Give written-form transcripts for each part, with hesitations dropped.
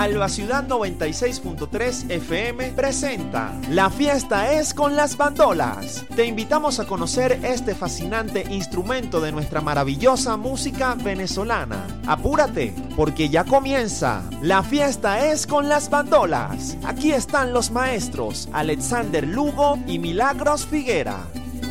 Alba Ciudad 96.3 FM presenta La Fiesta es con las Bandolas. Te invitamos a conocer este fascinante instrumento de nuestra maravillosa música venezolana. Apúrate, porque ya comienza La Fiesta es con las Bandolas. Aquí están los maestros Alexander Lugo y Milagros Figuera.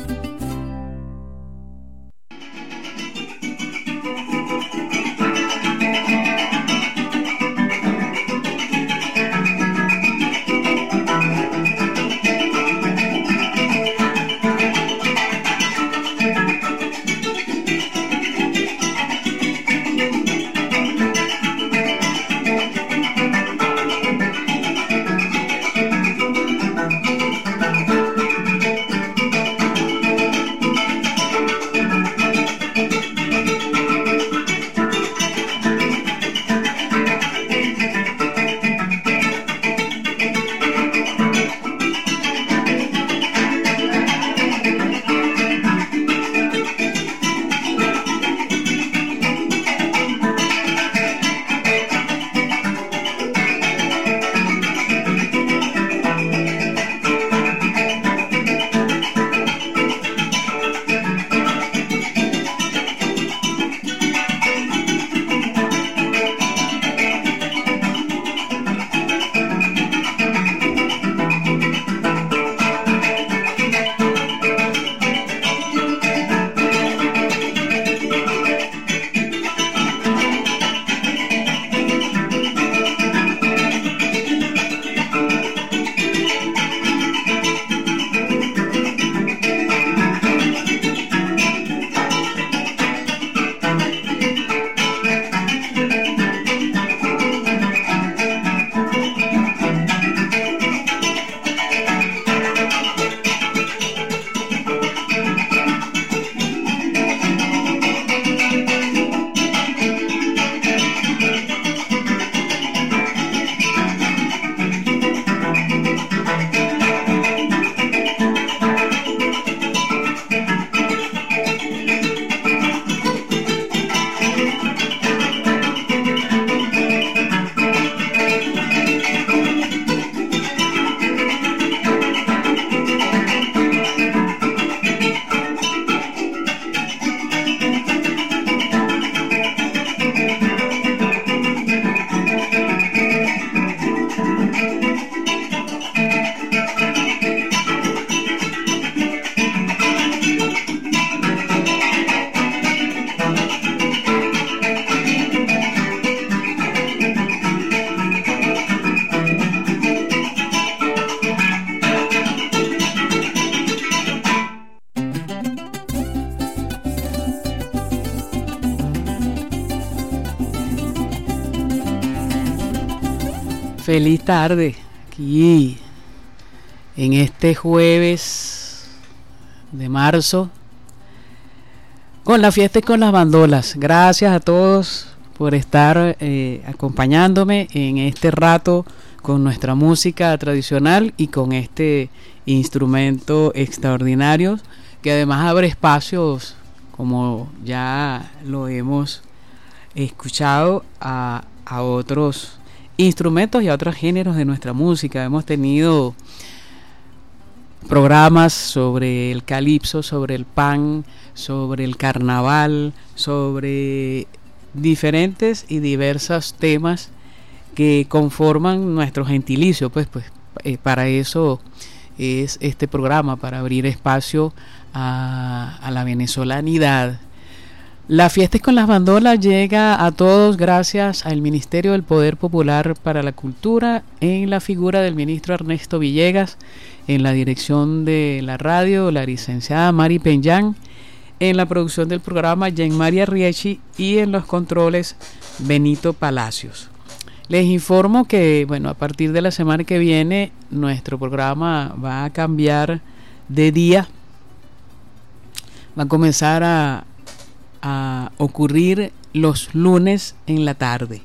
Feliz tarde, aquí en este jueves de marzo, con La Fiesta y con las Bandolas. Gracias a todos por estar acompañándome en este rato con nuestra música tradicional y con este instrumento extraordinario que además abre espacios, como ya lo hemos escuchado, a otros instrumentos y a otros géneros de nuestra música. Hemos tenido programas sobre el calipso, sobre el pan, sobre el carnaval, sobre diferentes y diversos temas que conforman nuestro gentilicio. Para eso es este programa, para abrir espacio a la venezolanidad. La Fiesta con las Bandolas llega a todos gracias al Ministerio del Poder Popular para la Cultura, en la figura del ministro Ernesto Villegas, en la dirección de la radio, la licenciada Mari Peñán, en la producción del programa Jean María Riechi y en los controles Benito Palacios. Les informo que, a partir de la semana que viene nuestro programa va a cambiar de día, va a comenzar a ocurrir los lunes en la tarde.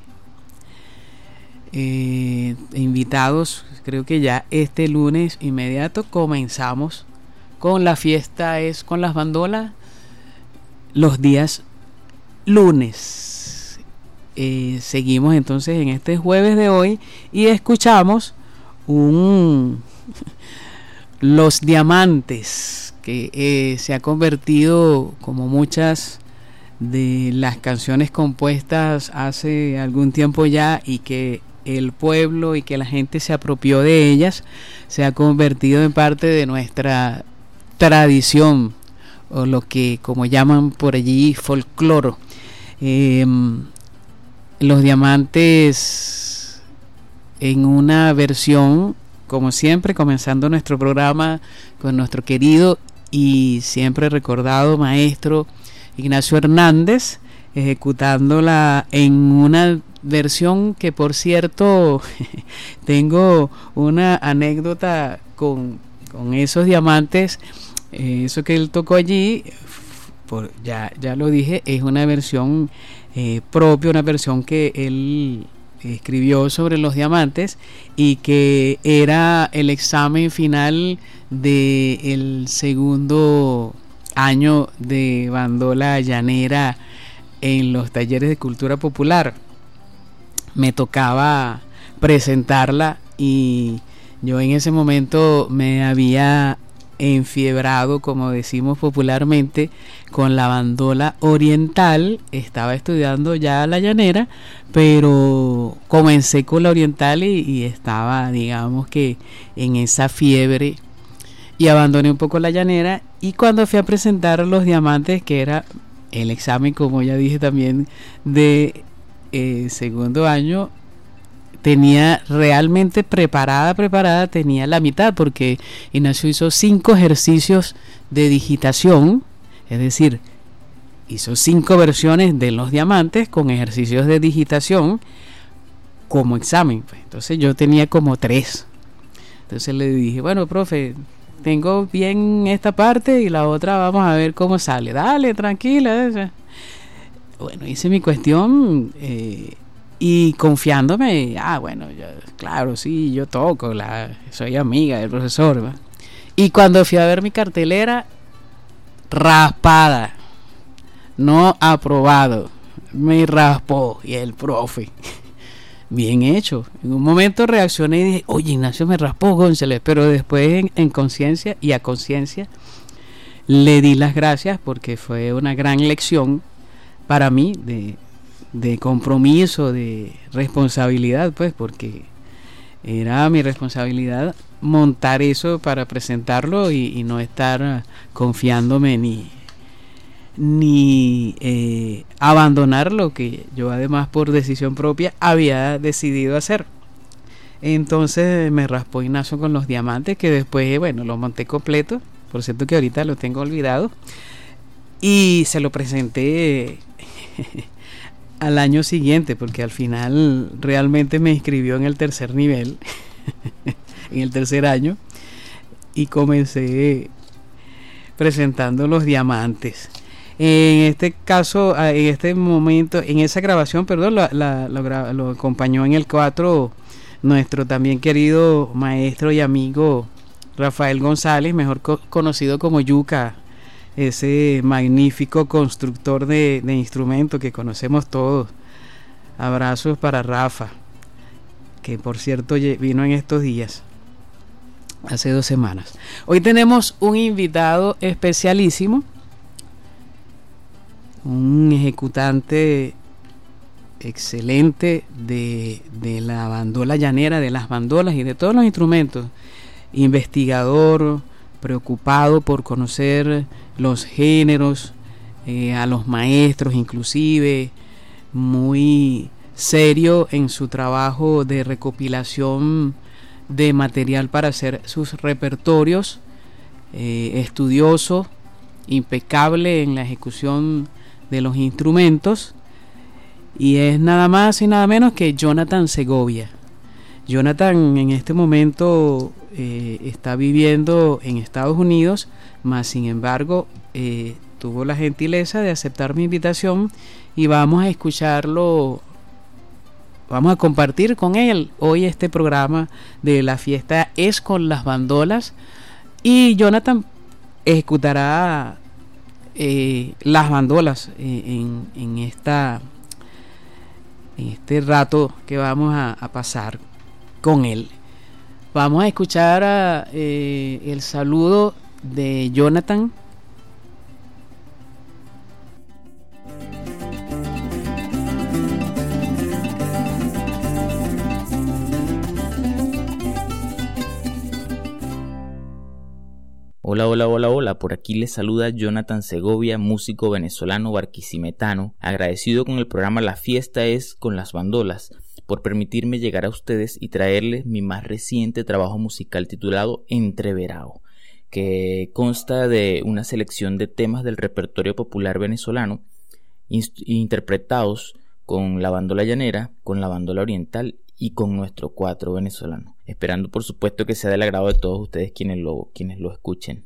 Invitados, creo que ya este lunes inmediato comenzamos con La Fiesta es con las Bandolas los días lunes. seguimos entonces en este jueves de hoy y escuchamos Los Diamantes, que se ha convertido, como muchas de las canciones compuestas hace algún tiempo ya y que el pueblo y que la gente se apropió de ellas, se ha convertido en parte de nuestra tradición, o lo que como llaman por allí folcloro. Los Diamantes, en una versión, como siempre, comenzando nuestro programa con nuestro querido y siempre recordado maestro Ignacio Hernández, ejecutándola en una versión que, por cierto, tengo una anécdota con esos diamantes. Eso que él tocó allí, ya lo dije, es una versión propia, una versión que él escribió sobre los diamantes y que era el examen final del segundo año de bandola llanera en los talleres de cultura popular. Me tocaba presentarla y yo en ese momento me había enfiebrado, como decimos popularmente, con la bandola oriental. Estaba estudiando ya la llanera, pero comencé con la oriental y estaba, digamos que en esa fiebre, y abandoné un poco la llanera. Y cuando fui a presentar los diamantes, que era el examen, como ya dije también, de segundo año, tenía realmente preparada, tenía la mitad, porque Ignacio hizo 5 ejercicios de digitación, es decir, hizo 5 versiones de los diamantes con ejercicios de digitación como examen. Entonces yo tenía como 3. Entonces le dije, bueno, profe, tengo bien esta parte y la otra vamos a ver cómo sale. Dale, tranquila. Bueno, hice mi cuestión y confiándome, bueno, claro, sí, yo toco, soy amiga del profesor, ¿va? Y cuando fui a ver mi cartelera, raspada, no aprobado, me raspó, y el profe, bien hecho. En un momento reaccioné y dije, oye, Ignacio me raspó, González, pero después en conciencia y a conciencia le di las gracias, porque fue una gran lección para mí de compromiso, de responsabilidad, pues, porque era mi responsabilidad montar eso para presentarlo y no estar confiándome ni abandonar lo que yo, además, por decisión propia había decidido hacer. Entonces me raspó Ignacio con los diamantes, que después, bueno, lo monté completo, por cierto que ahorita lo tengo olvidado, y se lo presenté al año siguiente, porque al final realmente me inscribió en el tercer nivel, en el tercer año, y comencé presentando los diamantes. En este caso, en este momento, en esa grabación, perdón, lo acompañó en el 4 nuestro también querido maestro y amigo Rafael González, mejor conocido como Yuca, ese magnífico constructor de instrumentos que conocemos todos. Abrazos para Rafa, que por cierto vino en estos días, hace 2 semanas. Hoy tenemos un invitado especialísimo, un ejecutante excelente de la bandola llanera, de las bandolas y de todos los instrumentos, investigador, preocupado por conocer los géneros, a los maestros inclusive, muy serio en su trabajo de recopilación de material para hacer sus repertorios, estudioso, impecable en la ejecución de los instrumentos, y es nada más y nada menos que Jonathan Segovia. Jonathan en este momento está viviendo en Estados Unidos, mas sin embargo tuvo la gentileza de aceptar mi invitación y vamos a escucharlo, vamos a compartir con él hoy este programa de La Fiesta es con las Bandolas, y Jonathan ejecutará las bandolas en en este rato que vamos a pasar con él. Vamos a escuchar el saludo de Jonathan. Hola, hola, hola, hola, por aquí les saluda Jonathan Segovia, músico venezolano barquisimetano, agradecido con el programa La Fiesta es con las Bandolas, por permitirme llegar a ustedes y traerles mi más reciente trabajo musical titulado Entreverado, que consta de una selección de temas del repertorio popular venezolano, interpretados con la bandola llanera, con la bandola oriental y con nuestro cuatro venezolano, esperando por supuesto que sea del agrado de todos ustedes quienes lo escuchen.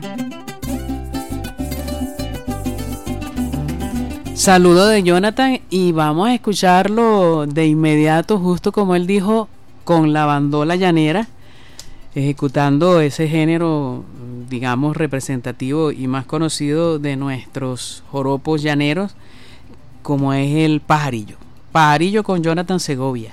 Saludo de Jonathan y vamos a escucharlo de inmediato, justo como él dijo, con la bandola llanera, ejecutando ese género, digamos, representativo y más conocido de nuestros joropos llaneros, como es el pajarillo. Pajarillo con Jonathan Segovia.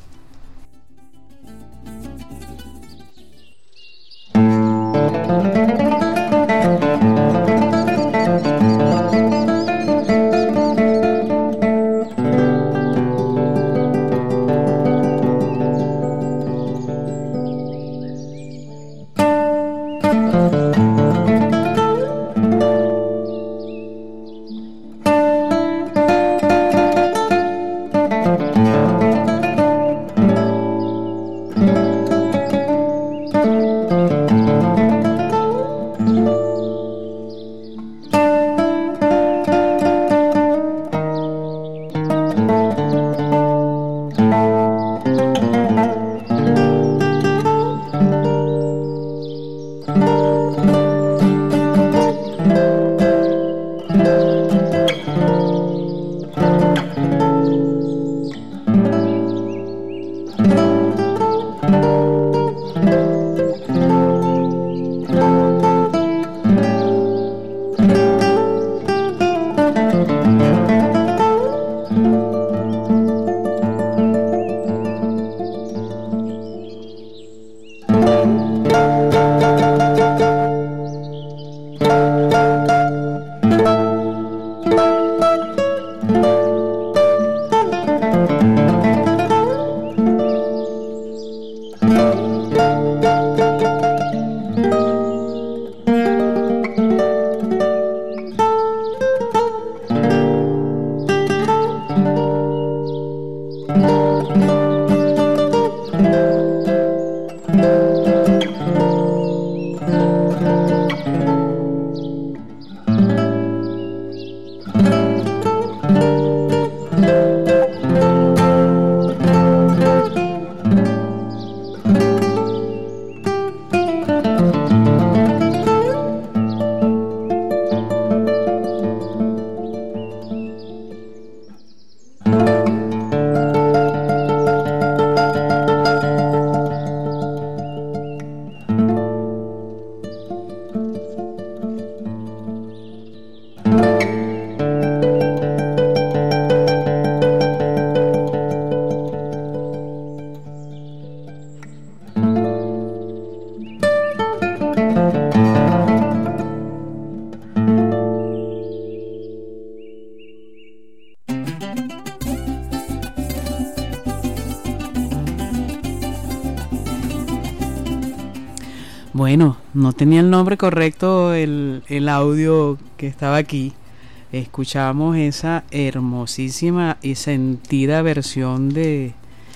Bueno, no tenía el nombre correcto el audio que estaba aquí. Escuchamos esa hermosísima y sentida versión de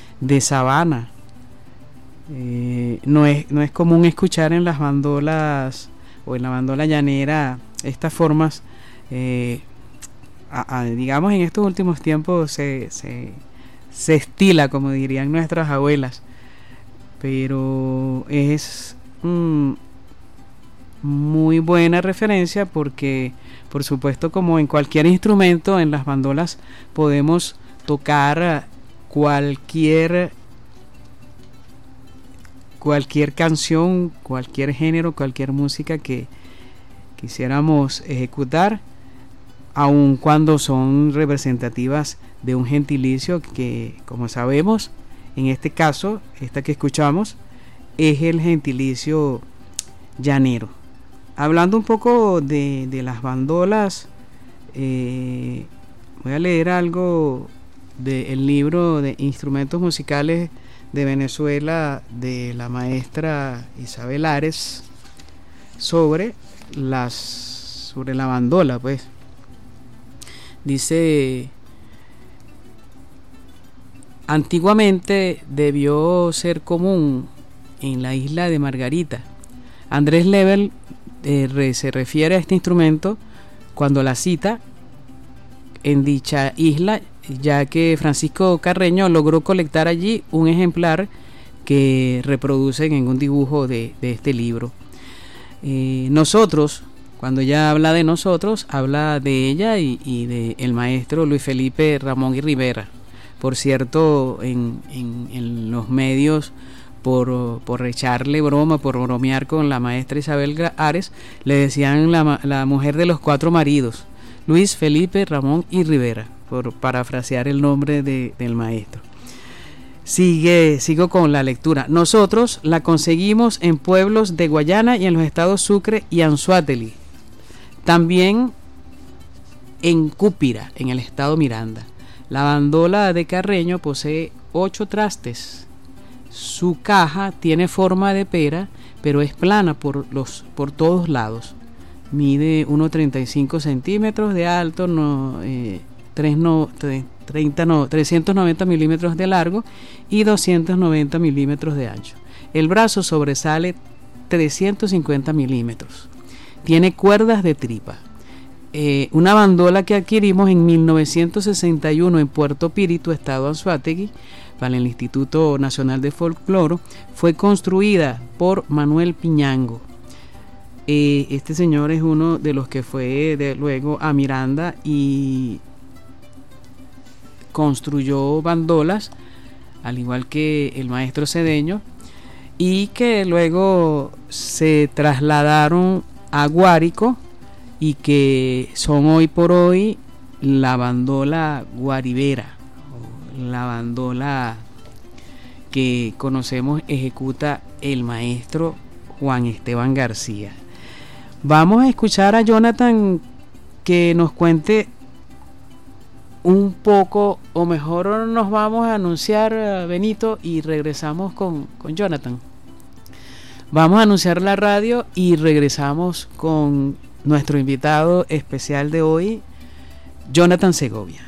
Sabana. No es común escuchar en las bandolas o en la bandola llanera estas formas. Digamos, en estos últimos tiempos se estila, como dirían nuestras abuelas, pero es muy buena referencia porque, por supuesto, como en cualquier instrumento, en las bandolas podemos tocar cualquier canción, cualquier género, cualquier música que quisiéramos ejecutar, aun cuando son representativas de un gentilicio que, como sabemos, en este caso, esta que escuchamos, es el gentilicio llanero. Hablando un poco de las bandolas, voy a leer algo del libro de instrumentos musicales de Venezuela de la maestra Isabel Ares sobre la bandola, pues. Dice: antiguamente debió ser común en la isla de Margarita. Andrés Lebel se refiere a este instrumento cuando la cita en dicha isla, ya que Francisco Carreño logró colectar allí un ejemplar que reproducen en un dibujo de este libro. Nosotros, cuando ella habla de nosotros, habla de ella y de el maestro Luis Felipe Ramón y Rivera. Por cierto, en los medios, por echarle broma, por bromear con la maestra Isabel Ares, le decían la mujer de los 4 maridos, Luis Felipe Ramón y Rivera, por parafrasear el nombre del maestro. Sigo con la lectura. Nosotros la conseguimos en pueblos de Guayana y en los estados Sucre y Anzoátegui. También en Cúpira, en el estado Miranda. La bandola de Carreño posee 8 trastes. Su caja tiene forma de pera, pero es plana por todos lados. Mide 1,35 centímetros de alto, 390 milímetros de largo y 290 milímetros de ancho. El brazo sobresale 350 milímetros. Tiene cuerdas de tripa. Una bandola que adquirimos en 1961 en Puerto Píritu, estado Anzoátegui, para el Instituto Nacional de Folclore, fue construida por Manuel Piñango. Este señor es uno de los que fue luego a Miranda y construyó bandolas, al igual que el maestro Cedeño, y que luego se trasladaron a Guárico y que son hoy por hoy la bandola guaribera, la bandola que conocemos ejecuta el maestro Juan Esteban García. Vamos a escuchar a Jonathan que nos cuente un poco, o mejor nos vamos a anunciar, Benito, y regresamos con Jonathan. Vamos a anunciar la radio y regresamos con nuestro invitado especial de hoy, Jonathan Segovia.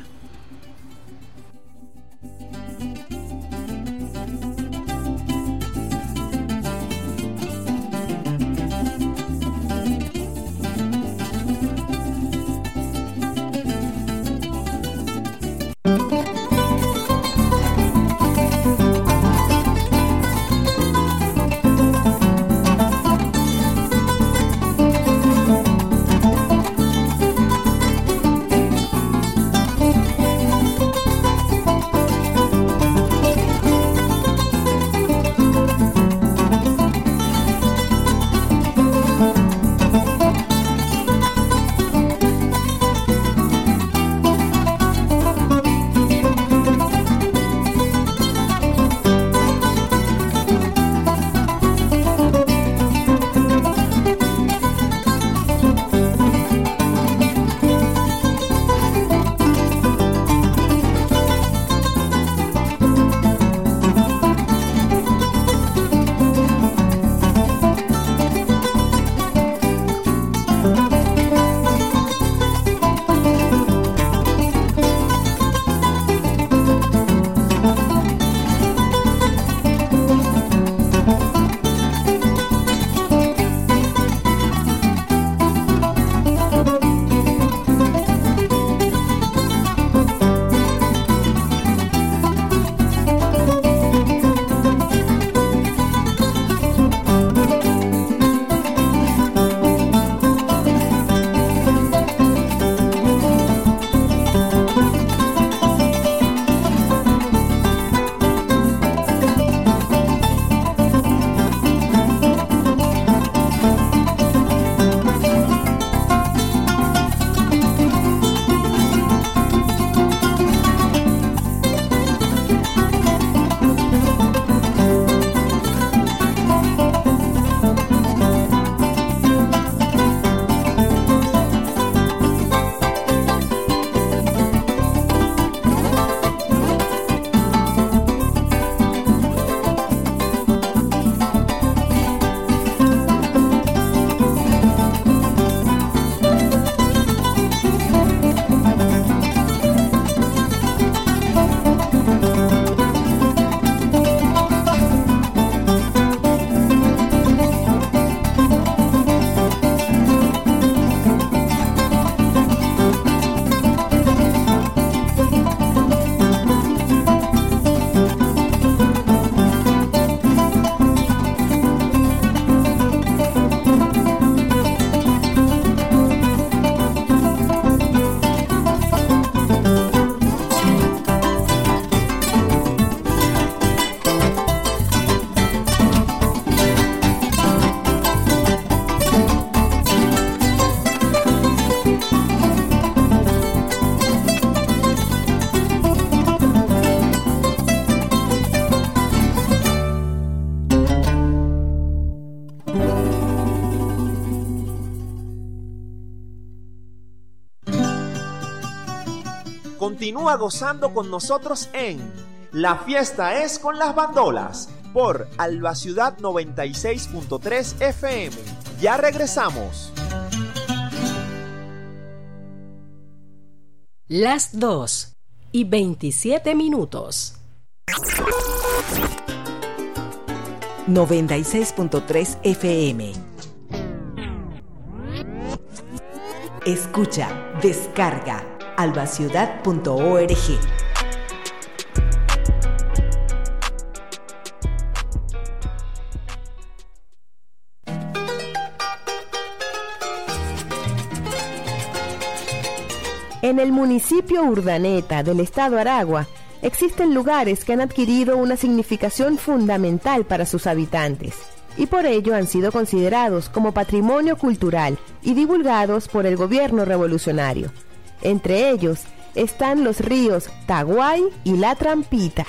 Continúa gozando con nosotros en La Fiesta es con las Bandolas por Alba Ciudad 96.3 FM. Ya regresamos. Las 2:27. 96.3 FM. Escucha, descarga albaciudad.org. En el municipio Urdaneta del estado Aragua, existen lugares que han adquirido una significación fundamental para sus habitantes y por ello han sido considerados como patrimonio cultural y divulgados por el gobierno revolucionario. Entre ellos están los ríos Taguay y La Trampita.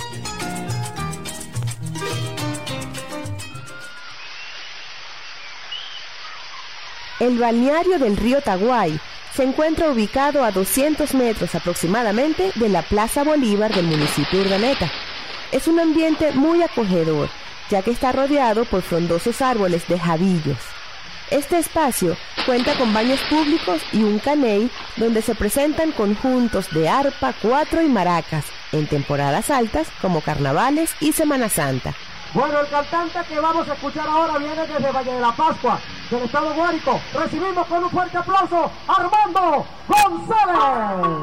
El balneario del río Taguay se encuentra ubicado a 200 metros aproximadamente de la Plaza Bolívar del municipio Urdaneta. Es un ambiente muy acogedor, ya que está rodeado por frondosos árboles de jabillos. Este espacio cuenta con baños públicos y un caney donde se presentan conjuntos de arpa, cuatro y maracas en temporadas altas como carnavales y Semana Santa. Bueno, el cantante que vamos a escuchar ahora viene desde Valle de la Pascua, del estado Guárico. Recibimos con un fuerte aplauso a Armando González.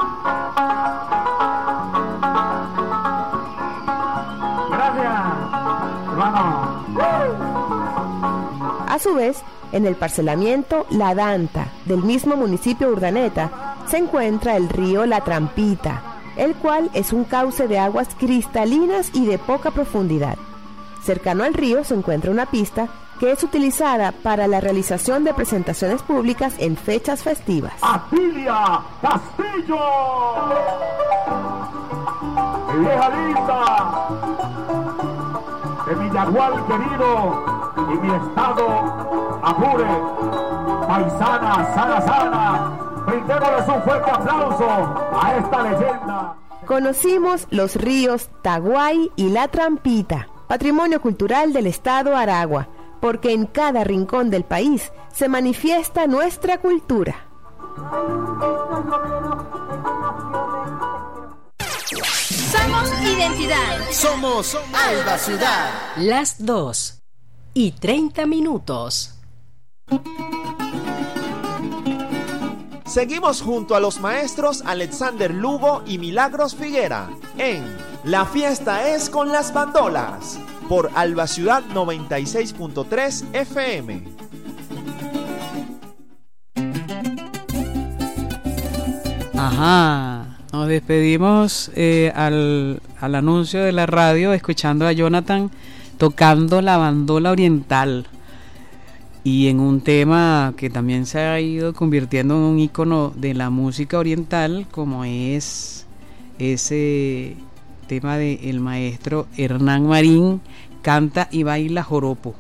Gracias, hermano. A su vez, en el parcelamiento La Danta del mismo municipio Urdaneta se encuentra el río La Trampita, el cual es un cauce de aguas cristalinas y de poca profundidad. Cercano al río se encuentra una pista que es utilizada para la realización de presentaciones públicas en fechas festivas. Atilia Castillo, vieja linda de mi Yagual querido y mi estado Apure, paisana, sana, brindémosles un fuerte aplauso a esta leyenda. Conocimos los ríos Taguay y La Trampita, patrimonio cultural del estado Aragua, porque en cada rincón del país se manifiesta nuestra cultura. Somos identidad. Somos Alba Ciudad. Las 2:30. Seguimos junto a los maestros Alexander Lugo y Milagros Figuera en La Fiesta es con las Bandolas por Alba Ciudad 96.3 FM. Ajá, nos despedimos al anuncio de la radio escuchando a Jonathan tocando la bandola oriental. Y en un tema que también se ha ido convirtiendo en un ícono de la música oriental, como es ese tema del maestro Hernán Marín, Canta y Baila Joropo,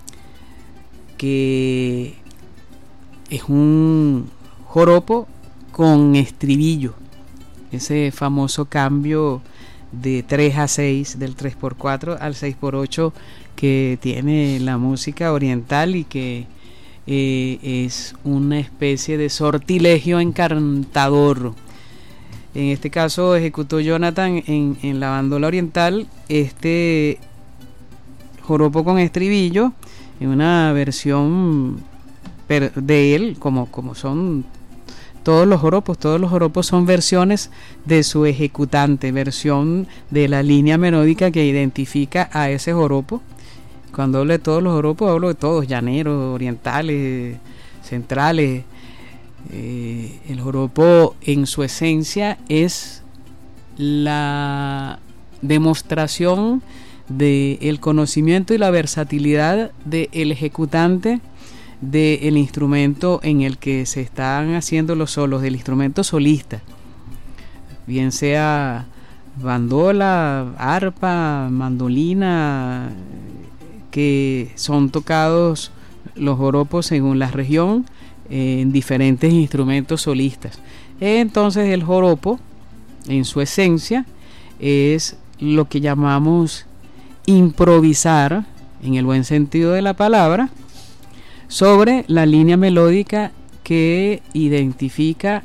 que es un joropo con estribillo, ese famoso cambio de 3 a 6, del 3x4 al 6x8 que tiene la música oriental y que es una especie de sortilegio encantador. En este caso ejecutó Jonathan en la bandola oriental este joropo con estribillo en una versión de él, como son todos los joropos son versiones de su ejecutante, versión de la línea melódica que identifica a ese joropo. Cuando hablo de todos los joropos, hablo de todos, llaneros, orientales, centrales. El joropo en su esencia es la demostración del conocimiento y la versatilidad del ejecutante del instrumento en el que se están haciendo los solos, del instrumento solista, bien sea bandola, arpa, mandolina, que son tocados los joropos según la región en diferentes instrumentos solistas. Entonces el joropo en su esencia es lo que llamamos improvisar, en el buen sentido de la palabra, sobre la línea melódica que identifica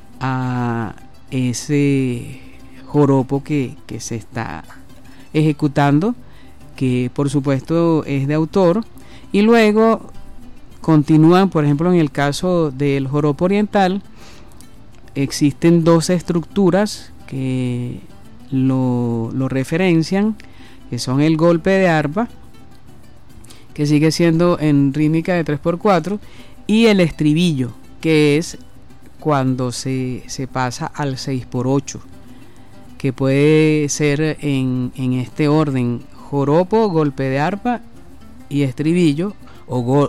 a ese joropo que se está ejecutando, que por supuesto es de autor, y luego continúan, por ejemplo, en el caso del joropo oriental, existen dos estructuras que lo referencian, que son el golpe de arpa, que sigue siendo en rítmica de 3x4, y el estribillo, que es cuando se pasa al 6x8, que puede ser en este orden: joropo, golpe de arpa y estribillo, o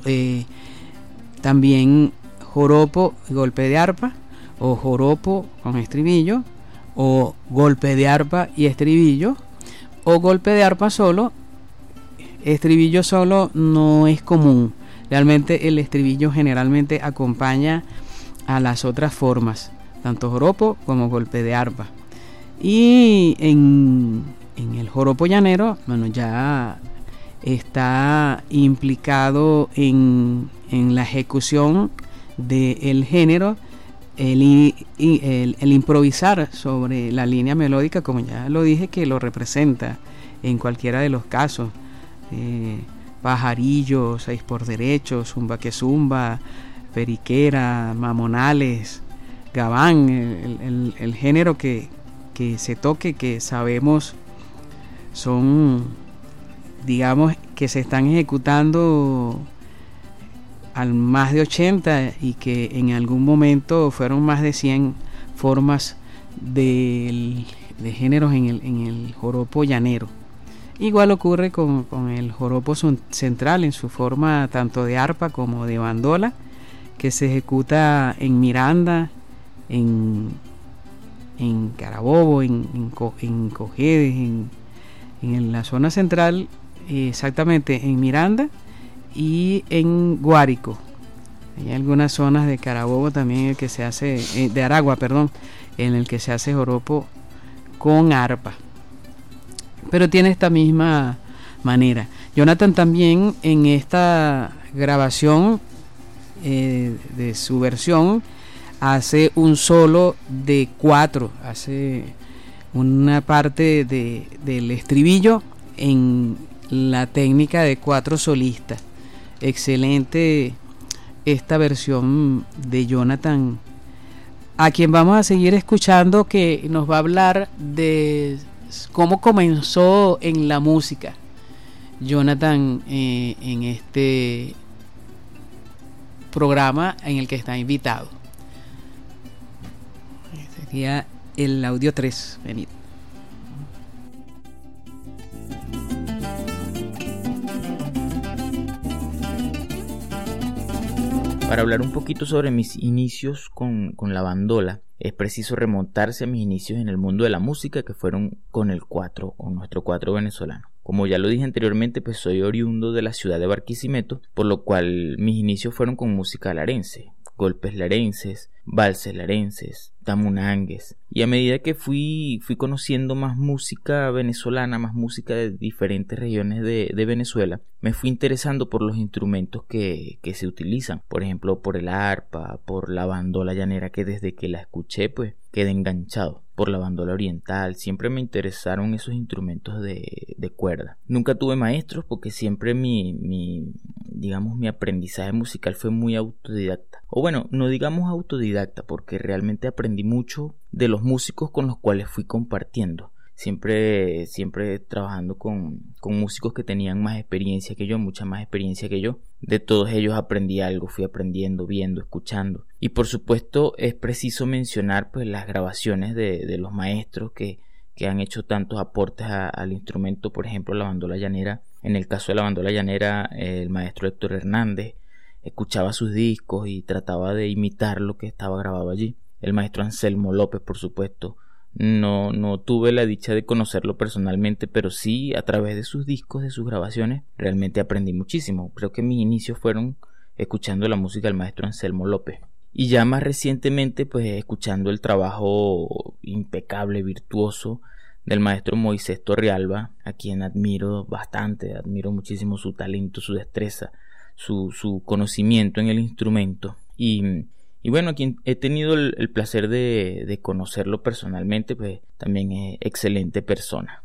también joropo, golpe de arpa, o joropo con estribillo, o golpe de arpa y estribillo, o golpe de arpa solo. Estribillo solo no es común. Realmente el estribillo generalmente acompaña a las otras formas, tanto joropo como golpe de arpa. Y en el joropo llanero, bueno, ya está implicado en la ejecución del género el improvisar sobre la línea melódica, como ya lo dije, que lo representa en cualquiera de los casos. Pajarillo, 6 por derecho, zumba que zumba, periquera, mamonales, gabán, el género que se toque, que sabemos son, digamos, que se están ejecutando al más de 80 y que en algún momento fueron más de 100 formas de géneros en el joropo llanero. Igual ocurre con el joropo central en su forma tanto de arpa como de bandola, que se ejecuta en Miranda, en Carabobo, en Cojedes, en la zona central, exactamente en Miranda y en Guárico. Hay algunas zonas de Carabobo también en el que se hace, de Aragua, perdón, en el que se hace joropo con arpa. Pero tiene esta misma manera. Jonathan también en esta grabación de su versión hace un solo de 4, hace una parte del estribillo en la técnica de 4 solistas. Excelente esta versión de Jonathan, a quien vamos a seguir escuchando, que nos va a hablar de cómo comenzó en la música Jonathan en este programa en el que está invitado. Este sería el audio 3. Venid. Para hablar un poquito sobre mis inicios con la bandola, es preciso remontarse a mis inicios en el mundo de la música, que fueron con el cuatro, con nuestro cuatro venezolano. Como ya lo dije anteriormente, pues soy oriundo de la ciudad de Barquisimeto, por lo cual mis inicios fueron con música larense, golpes larenses, valses larenses, tamunangues, y a medida que fui conociendo más música venezolana, más música de diferentes regiones de Venezuela, me fui interesando por los instrumentos que se utilizan, por ejemplo por el arpa, por la bandola llanera, que desde que la escuché pues quedé enganchado, por la bandola oriental. Siempre me interesaron esos instrumentos de cuerda. Nunca tuve maestros porque siempre mi aprendizaje musical fue muy autodidacta, o bueno, no digamos autodidacta, porque realmente aprendí mucho de los músicos con los cuales fui compartiendo, siempre trabajando con músicos que tenían más experiencia que yo, mucha más experiencia que yo. De todos ellos aprendí algo, fui aprendiendo, viendo, escuchando, y por supuesto es preciso mencionar pues las grabaciones de los maestros que han hecho tantos aportes al instrumento. Por ejemplo, la bandola llanera. En el caso de la bandola llanera, el maestro Héctor Hernández, escuchaba sus discos y trataba de imitar lo que estaba grabado allí. El maestro Anselmo López, por supuesto, no tuve la dicha de conocerlo personalmente, pero sí a través de sus discos, de sus grabaciones, realmente aprendí muchísimo. Creo que mis inicios fueron escuchando la música del maestro Anselmo López. y ya más recientemente pues escuchando el trabajo impecable, virtuoso del maestro Moisés Torrealba, a quien admiro bastante, admiro muchísimo su talento, su destreza, su conocimiento en el instrumento, y bueno, a quien he tenido el placer de conocerlo personalmente, pues también es excelente persona.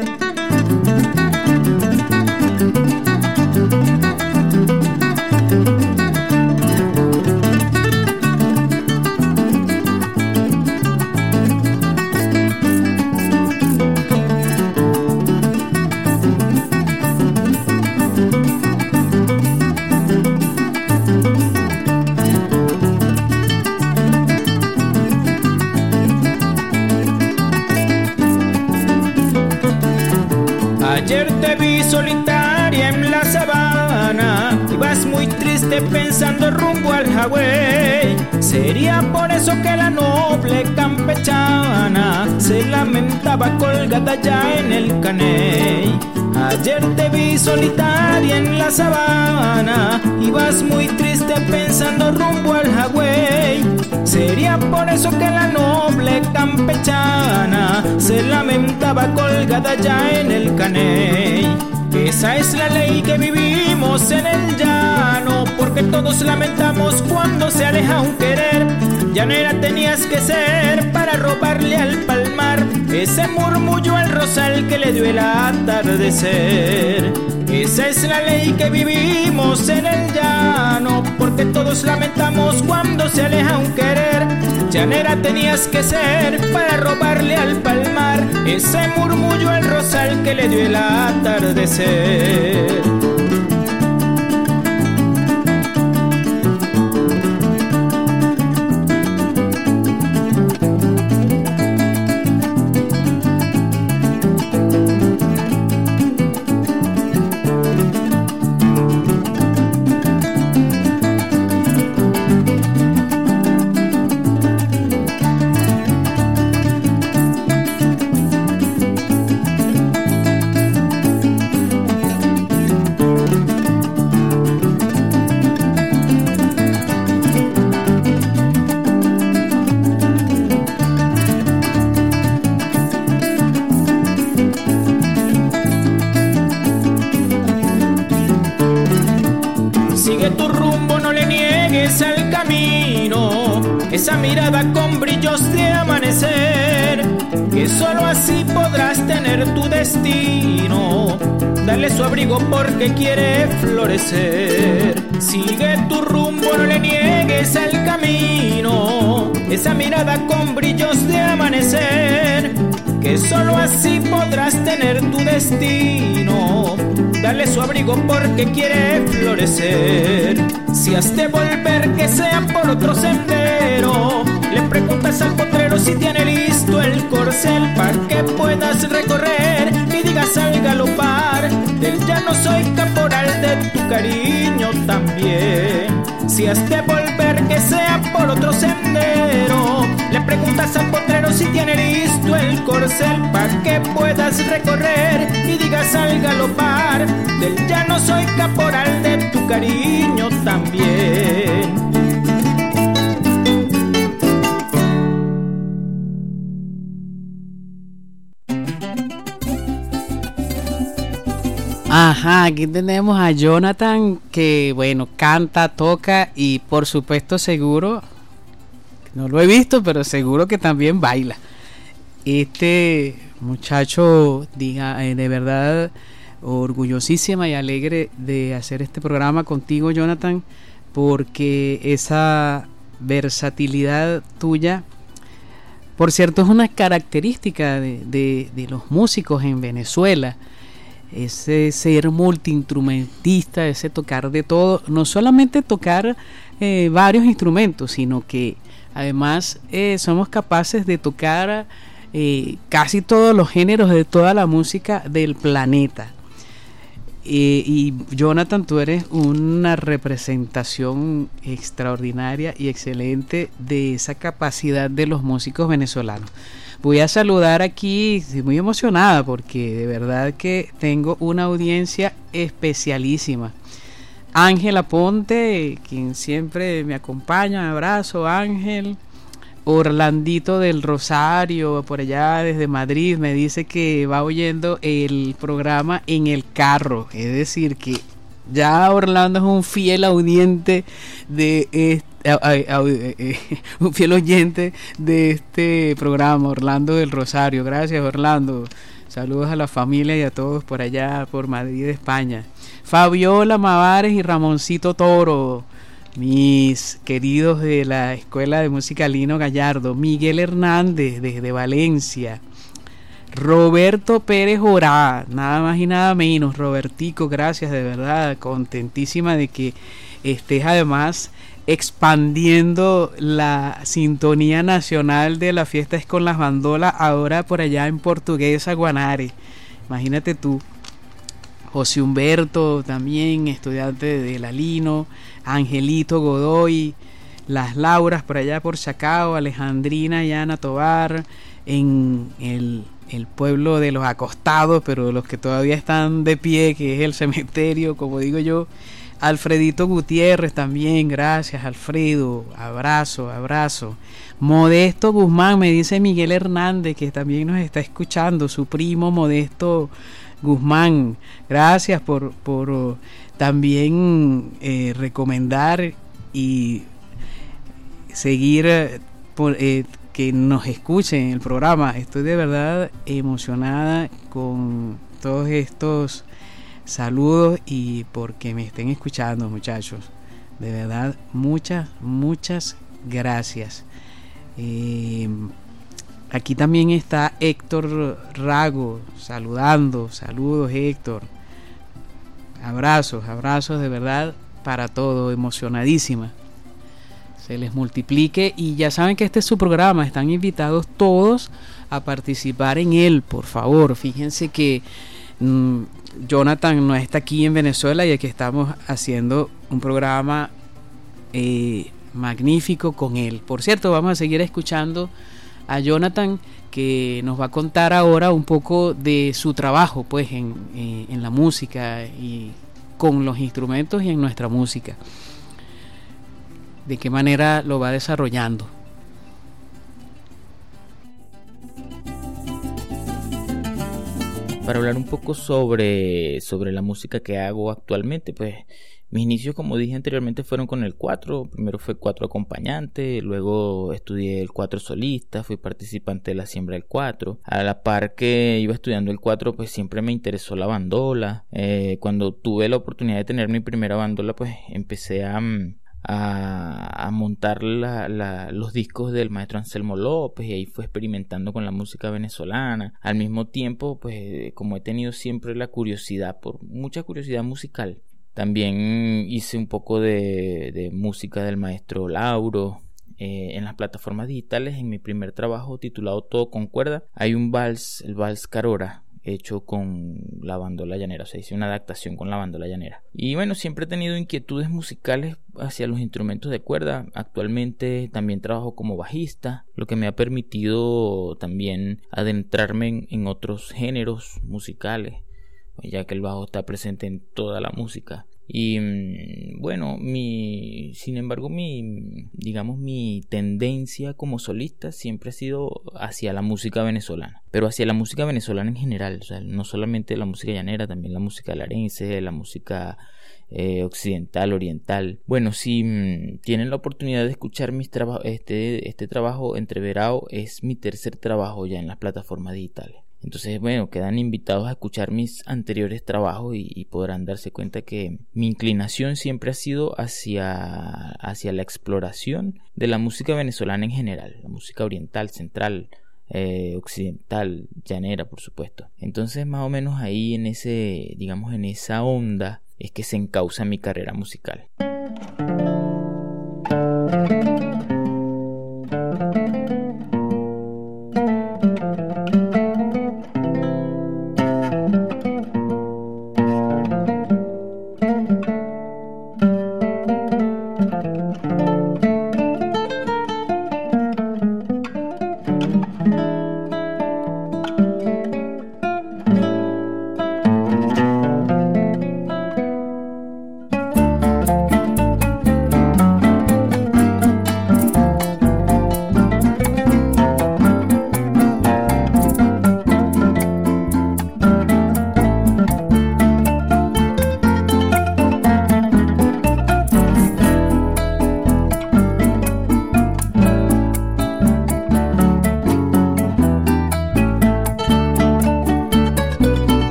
Ayer te vi solitaria en la sabana, ibas muy triste pensando rumbo al Hawái. Sería por eso que la noble campechana se lamentaba colgada ya en el caney. Ayer te vi solitaria en la sabana, ibas muy triste pensando rumbo al Hawái. Sería por eso que la noble campechana se lamentaba colgada ya en el caney. Esa es la ley que vivimos en el llano, porque todos lamentamos cuando se aleja un querer. Llanera tenías que ser para robarle al palmar ese murmullo al rosal que le dio el atardecer. Esa es la ley que vivimos en el llano, porque todos lamentamos cuando se aleja un querer. Llanera tenías que ser para robarle al palmar ese murmullo al rosal que le dio el atardecer. Esa mirada con brillos de amanecer, que solo así podrás tener tu destino. Dale su abrigo porque quiere florecer. Sigue tu rumbo, no le niegues al camino. Esa mirada con brillos de amanecer, que solo así podrás tener tu destino. Dale su abrigo porque quiere florecer. Si has de volver, que sea por otro sendero. Le preguntas al potrero si tiene listo el corcel para que puedas recorrer y digas al galopar: del llano soy caporal, de tu cariño también. Si has de volver, que sea por otro sendero. Le preguntas al potrero si tiene listo el corcel para que puedas recorrer y digas al galopar: del llano soy caporal, de tu cariño también. Ajá, aquí tenemos a Jonathan que, bueno, canta, toca y por supuesto seguro, no lo he visto, pero seguro que también baila. Este muchacho, de verdad, orgullosísima y alegre de hacer este programa contigo, Jonathan, porque esa versatilidad tuya, por cierto, es una característica de los músicos en Venezuela. Ese ser multiinstrumentista, ese tocar de todo, no solamente tocar varios instrumentos, sino que además somos capaces de tocar casi todos los géneros de toda la música del planeta. Y Jonathan, tú eres una representación extraordinaria y excelente de esa capacidad de los músicos venezolanos. Voy a saludar aquí, estoy muy emocionada porque de verdad que tengo una audiencia especialísima. Ángel Aponte, quien siempre me acompaña, abrazo Ángel. Orlandito del Rosario, por allá desde Madrid, me dice que va oyendo el programa en el carro, es decir que ya Orlando es un fiel audiente de un fiel oyente de este programa, Orlando del Rosario. Gracias, Orlando. Saludos a la familia y a todos por allá, por Madrid, España. Fabiola Mavares y Ramoncito Toro, mis queridos de la Escuela de Música Lino Gallardo. Miguel Hernández desde Valencia. Roberto Pérez Orá, nada más y nada menos. Robertico, gracias, de verdad, contentísima de que estés además expandiendo la sintonía nacional de la fiesta es con las bandolas, ahora por allá en Portuguesa, Guanare. Imagínate tú. José Humberto, también estudiante de la Lino. Angelito Godoy, las Lauras por allá por Chacao, Alejandrina y Ana Tobar en el pueblo de los acostados, pero los que todavía están de pie, que es el cementerio, como digo yo. Alfredito Gutiérrez también, gracias Alfredo, abrazo. Modesto Guzmán, me dice Miguel Hernández, que también nos está escuchando, su primo Modesto Guzmán, gracias por también recomendar y seguir que nos escuchen el programa. Estoy de verdad emocionada con todos estos saludos y porque me estén escuchando, muchachos. De verdad, muchas gracias. Aquí también está Héctor Rago saludando. Saludos, Héctor. Abrazos de verdad para todo, emocionadísima. Se les multiplique y ya saben que este es su programa, están invitados todos a participar en él, por favor. Fíjense que Jonathan no está aquí en Venezuela y aquí estamos haciendo un programa magnífico con él. Por cierto, vamos a seguir escuchando a Jonathan, que nos va a contar ahora un poco de su trabajo pues en la música y con los instrumentos y en nuestra música, de qué manera lo va desarrollando. Para hablar un poco sobre la música que hago actualmente, pues mis inicios, como dije anteriormente, fueron con el 4. Primero fue 4 acompañante, luego estudié el 4 solista, fui participante de la siembra del 4. A la par que iba estudiando el 4, pues siempre me interesó la bandola. Cuando tuve la oportunidad de tener mi primera bandola, pues empecé a montar los discos del maestro Anselmo López, y ahí fue experimentando con la música venezolana. Al mismo tiempo, pues como he tenido siempre mucha curiosidad musical, también hice un poco de música del maestro Lauro. En las plataformas digitales, en mi primer trabajo titulado Todo con cuerda, hay un vals, el vals Carora, hecho con la bandola llanera, o sea, hice una adaptación con la bandola llanera. Y bueno, siempre he tenido inquietudes musicales hacia los instrumentos de cuerda. Actualmente también trabajo como bajista, lo que me ha permitido también adentrarme en otros géneros musicales, ya que el bajo está presente en toda la música. Y bueno, sin embargo mi tendencia como solista siempre ha sido hacia la música venezolana, pero hacia la música venezolana en general, o sea, no solamente la música llanera, también la música larense, la música occidental, oriental. Bueno, si tienen la oportunidad de escuchar mis trabajos, este trabajo entreverado es mi tercer trabajo ya en las plataformas digitales. Entonces, bueno, quedan invitados a escuchar mis anteriores trabajos y podrán darse cuenta que mi inclinación siempre ha sido hacia la exploración de la música venezolana en general, la música oriental, central, occidental, llanera, por supuesto. Entonces, más o menos ahí en esa onda es que se encauza mi carrera musical.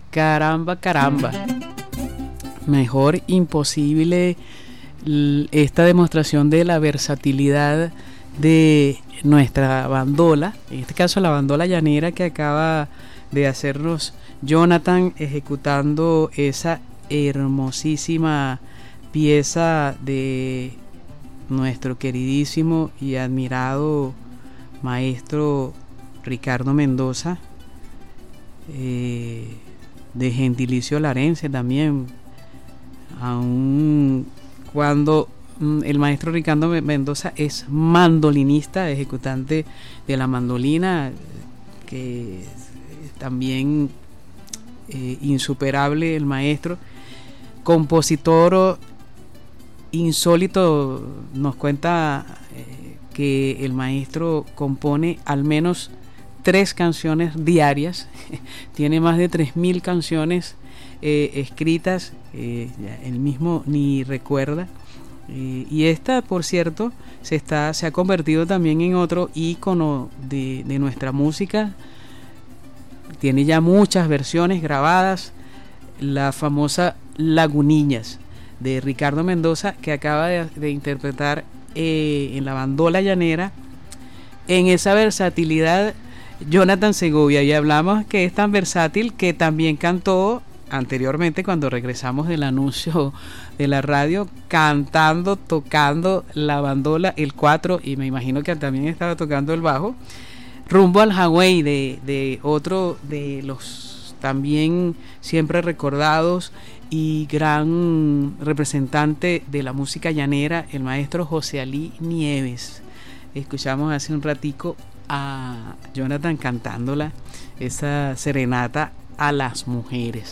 caramba. Mejor imposible esta demostración de la versatilidad de nuestra bandola, en este caso la bandola llanera que acaba de hacernos Jonathan, ejecutando esa hermosísima pieza de nuestro queridísimo y admirado maestro Ricardo Mendoza, de gentilicio larense también, aun cuando el maestro Ricardo Mendoza es mandolinista, ejecutante de la mandolina, que también insuperable el maestro, compositor insólito. Nos cuenta que el maestro compone al menos 3 canciones diarias, tiene más de 3.000 canciones escritas, él mismo ni recuerda, y esta, por cierto, se ha convertido también en otro ícono de nuestra música. Tiene ya muchas versiones grabadas, la famosa Lagunillas de Ricardo Mendoza, que acaba de interpretar en la bandola llanera, en esa versatilidad, Jonathan Segovia. Y hablamos que es tan versátil que también cantó anteriormente, cuando regresamos del anuncio de la radio, cantando, tocando la bandola, el 4, y me imagino que también estaba tocando el bajo, Rumbo al Hawái, de otro de los también siempre recordados y gran representante de la música llanera, el maestro José Alí Nieves. Escuchamos hace un ratico a Jonathan cantándola, esa serenata a las mujeres.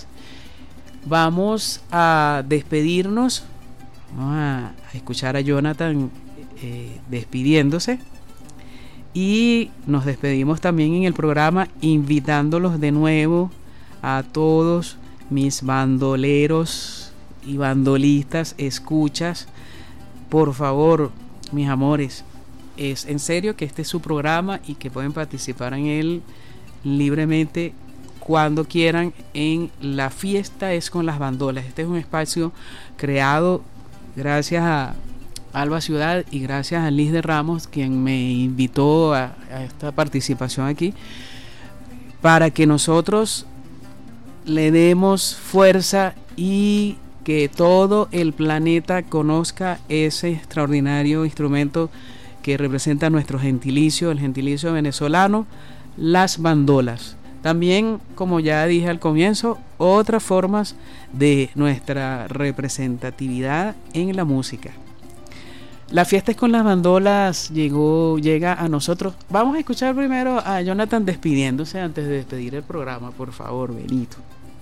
Vamos a despedirnos, vamos a escuchar a Jonathan despidiéndose, y nos despedimos también en el programa invitándolos de nuevo a todos mis bandoleros y bandolistas, escuchas, por favor, mis amores, es en serio que este es su programa y que pueden participar en él libremente cuando quieran en La Fiesta es con las Bandolas. Este es un espacio creado gracias a Alba Ciudad y gracias a Liz de Ramos, quien me invitó a esta participación aquí, para que nosotros le demos fuerza y que todo el planeta conozca ese extraordinario instrumento que representa nuestro gentilicio, el gentilicio venezolano, las bandolas. También, como ya dije al comienzo, otras formas de nuestra representatividad en la música. La Fiesta es con las Bandolas llega a nosotros. Vamos a escuchar primero a Jonathan despidiéndose antes de despedir el programa, por favor, Benito.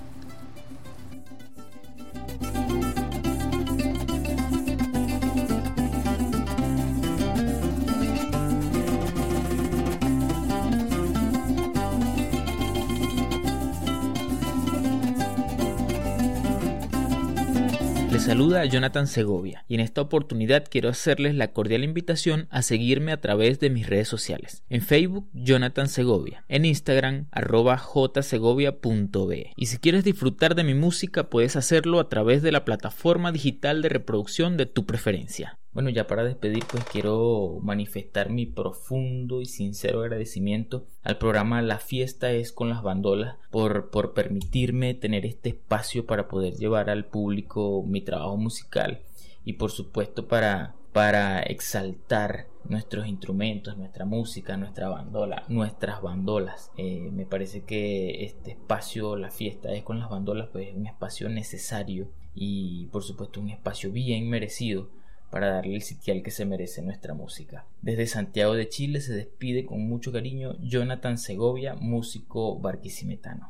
Les saluda a Jonathan Segovia y en esta oportunidad quiero hacerles la cordial invitación a seguirme a través de mis redes sociales. En Facebook, Jonathan Segovia. En Instagram, @jsegovia.be. Y si quieres disfrutar de mi música, puedes hacerlo a través de la plataforma digital de reproducción de tu preferencia. Bueno, ya para despedir, pues quiero manifestar mi profundo y sincero agradecimiento al programa La Fiesta es con las Bandolas por permitirme tener este espacio para poder llevar al público mi trabajo musical y por supuesto para exaltar nuestros instrumentos, nuestra música, nuestra bandola, nuestras bandolas. Me parece que este espacio, La Fiesta es con las Bandolas, pues es un espacio necesario y por supuesto un espacio bien merecido para darle el sitial que se merece nuestra música. Desde Santiago de Chile se despide con mucho cariño Jonathan Segovia, músico barquisimetano.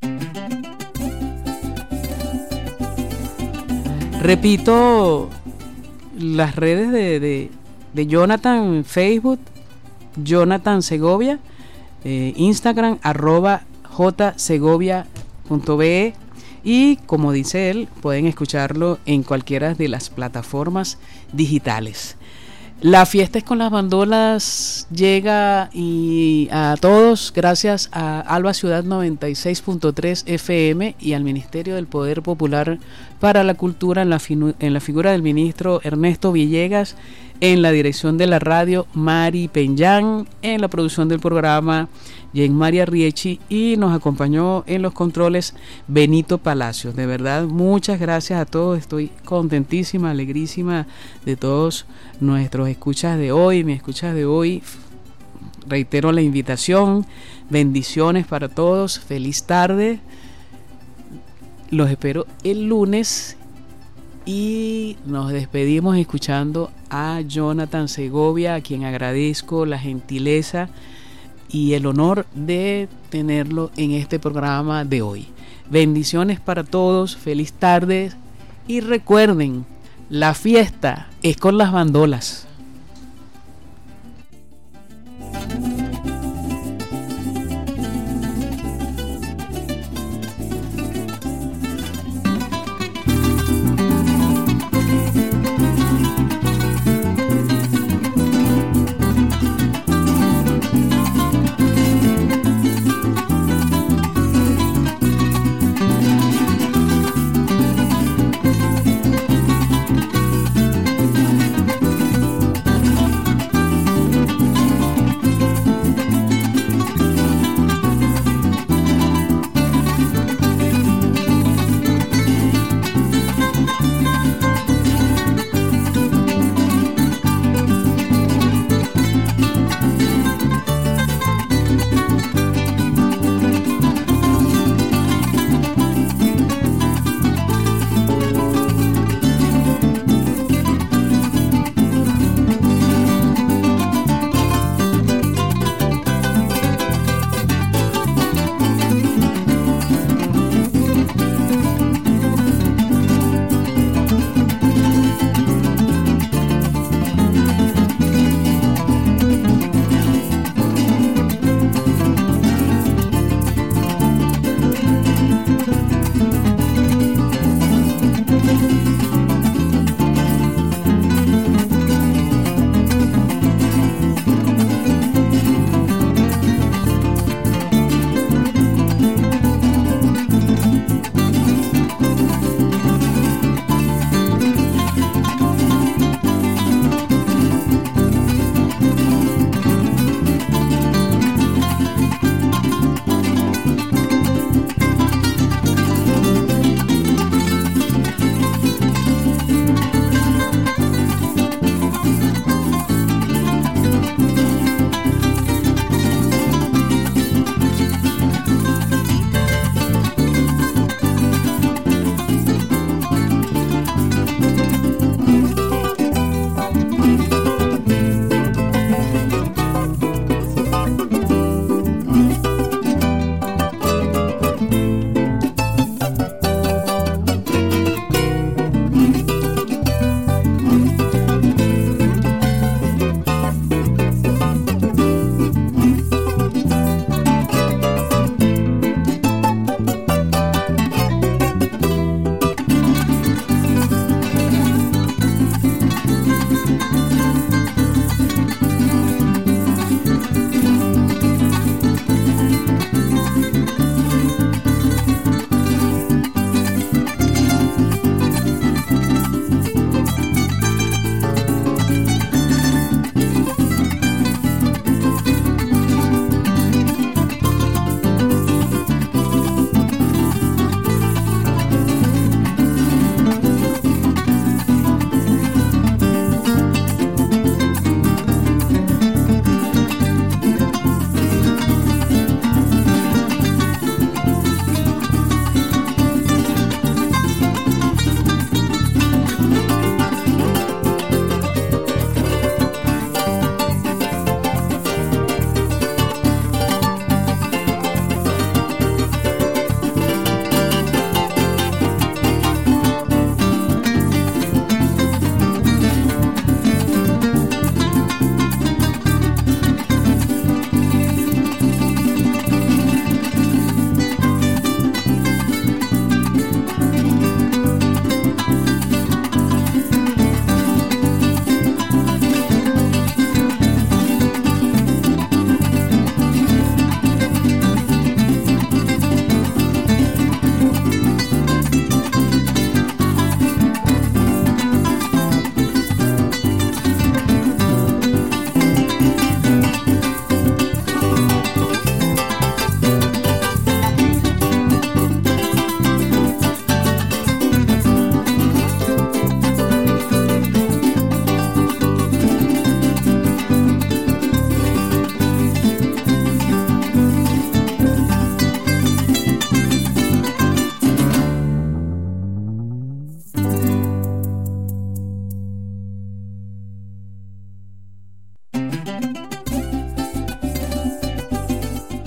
Repito las redes de Jonathan: Facebook, Jonathan Segovia, Instagram, @jsegovia.be, y como dice él, pueden escucharlo en cualquiera de las plataformas digitales. La fiesta es con las bandolas llega y a todos gracias a Alba Ciudad 96.3 FM y al Ministerio del Poder Popular para la Cultura en la figura del ministro Ernesto Villegas, en la dirección de la radio Mari Peñán, en la producción del programa Jen María Riechi, y nos acompañó en los controles Benito Palacios. De verdad, muchas gracias a todos, estoy contentísima, alegrísima de todos nuestros escuchas de hoy, mis escuchas de hoy. Reitero la invitación, bendiciones para todos, feliz tarde, los espero el lunes. Y nos despedimos escuchando a Jonathan Segovia, a quien agradezco la gentileza y el honor de tenerlo en este programa de hoy. Bendiciones para todos, feliz tarde y recuerden, la fiesta es con las bandolas.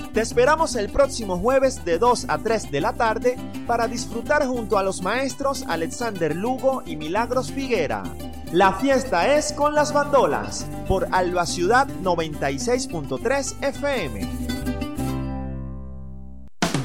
Te esperamos el próximo jueves de 2 a 3 de la tarde para disfrutar junto a los maestros Alexander Lugo y Milagros Figuera. La fiesta es con las bandolas por Alba Ciudad 96.3 FM.